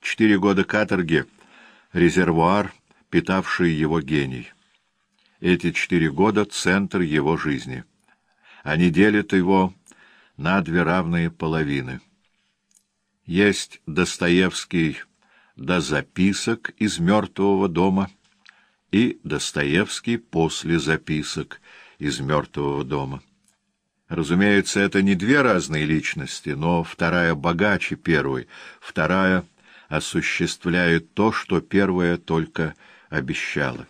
4 года каторги — резервуар, питавший его гений. Эти 4 года — центр его жизни. Они делят его на 2 равные половины. Есть Достоевский до записок из «Мертвого дома» и Достоевский после записок из «Мертвого дома». Разумеется, это не 2 разные личности, но вторая богаче первой, вторая осуществляет то, что первая только обещала.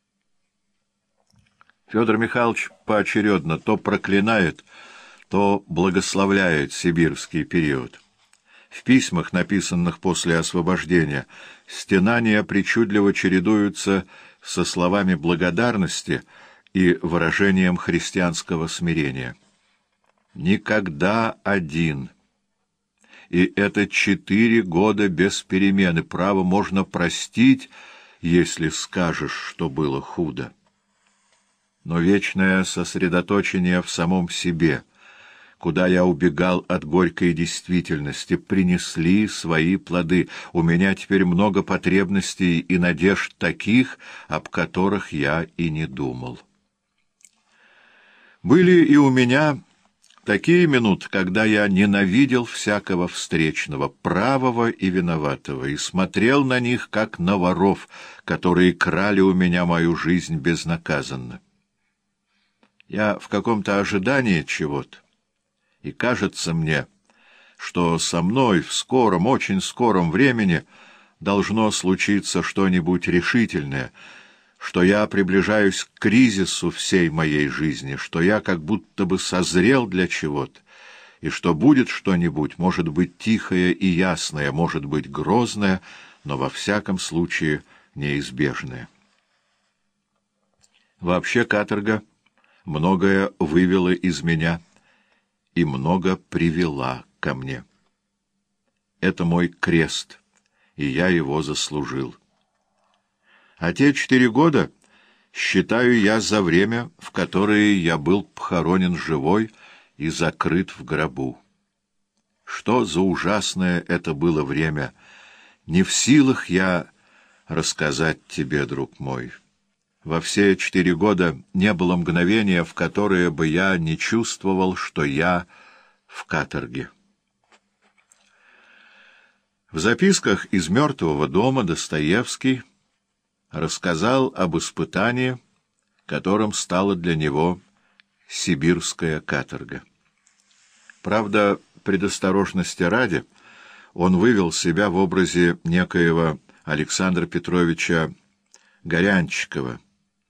Федор Михайлович поочередно то проклинает, то благословляет сибирский период. В письмах, написанных после освобождения, стенания причудливо чередуются со словами благодарности и выражением христианского смирения. «Никогда один». И это 4 года без перемены. Право можно простить, если скажешь, что было худо. Но вечное сосредоточение в самом себе, куда я убегал от горькой действительности, принесли свои плоды. У меня теперь много потребностей и надежд таких, об которых я и не думал. Были и у меня такие минуты, когда я ненавидел всякого встречного, правого и виноватого, и смотрел на них, как на воров, которые крали у меня мою жизнь безнаказанно. Я в каком-то ожидании чего-то, и кажется мне, что со мной в скором, очень скором времени должно случиться что-нибудь решительное, что я приближаюсь к кризису всей моей жизни, что я как будто бы созрел для чего-то, и что будет что-нибудь, может быть, тихое и ясное, может быть, грозное, но во всяком случае неизбежное. Вообще каторга многое вывела из меня и много привела ко мне. Это мой крест, и я его заслужил. А те 4 года считаю я за время, в которое я был похоронен живой и закрыт в гробу. Что за ужасное это было время! Не в силах я рассказать тебе, друг мой. Во все 4 года не было мгновения, в которое бы я не чувствовал, что я в каторге. В записках из «Мертвого дома» Достоевский рассказал об испытании, которым стала для него сибирская каторга. Правда, предосторожности ради, он вывел себя в образе некоего Александра Петровича Горянчикова,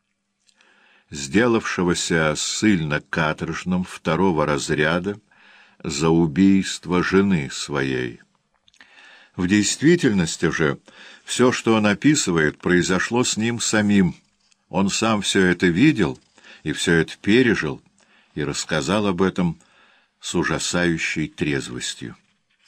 сделавшегося ссыльно-каторжным 2-го разряда за убийство жены своей. В действительности же все, что он описывает, произошло с ним самим. Он сам все это видел и все это пережил, и рассказал об этом с ужасающей трезвостью.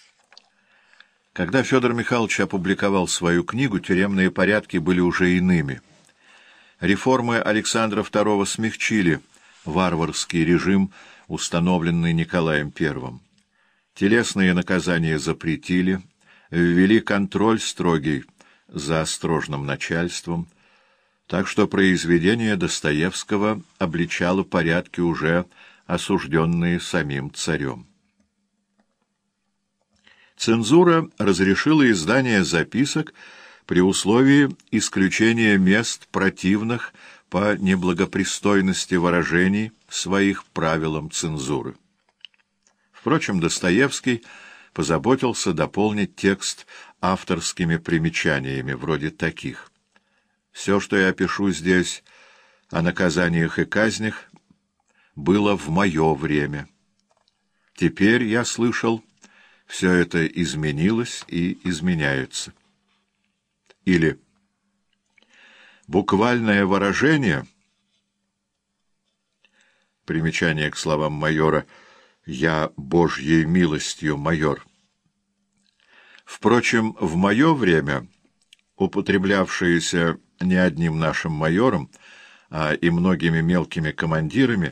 Когда Федор Михайлович опубликовал свою книгу, тюремные порядки были уже иными. Реформы Александра II смягчили варварский режим, установленный Николаем I. Телесные наказания запретили, ввели контроль строгий за острожным начальством, так что произведение Достоевского обличало порядки, уже осужденные самим царем. Цензура разрешила издание записок при условии исключения мест, противных по неблагопристойности выражений своих правилам цензуры. Впрочем, Достоевский позаботился дополнить текст авторскими примечаниями, вроде таких: «Все, что я пишу здесь о наказаниях и казнях, было в мое время. Теперь, я слышал, все это изменилось и изменяется». Или буквальное выражение, примечание к словам майора «Я Божьей милостью майор». Впрочем, в мое время, употреблявшееся не одним нашим майором, а и многими мелкими командирами,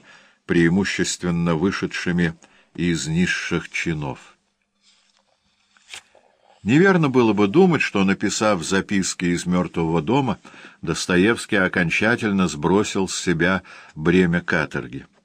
преимущественно вышедшими из низших чинов. Неверно было бы думать, что, написав записки из «Мертвого дома», Достоевский окончательно сбросил с себя бремя каторги.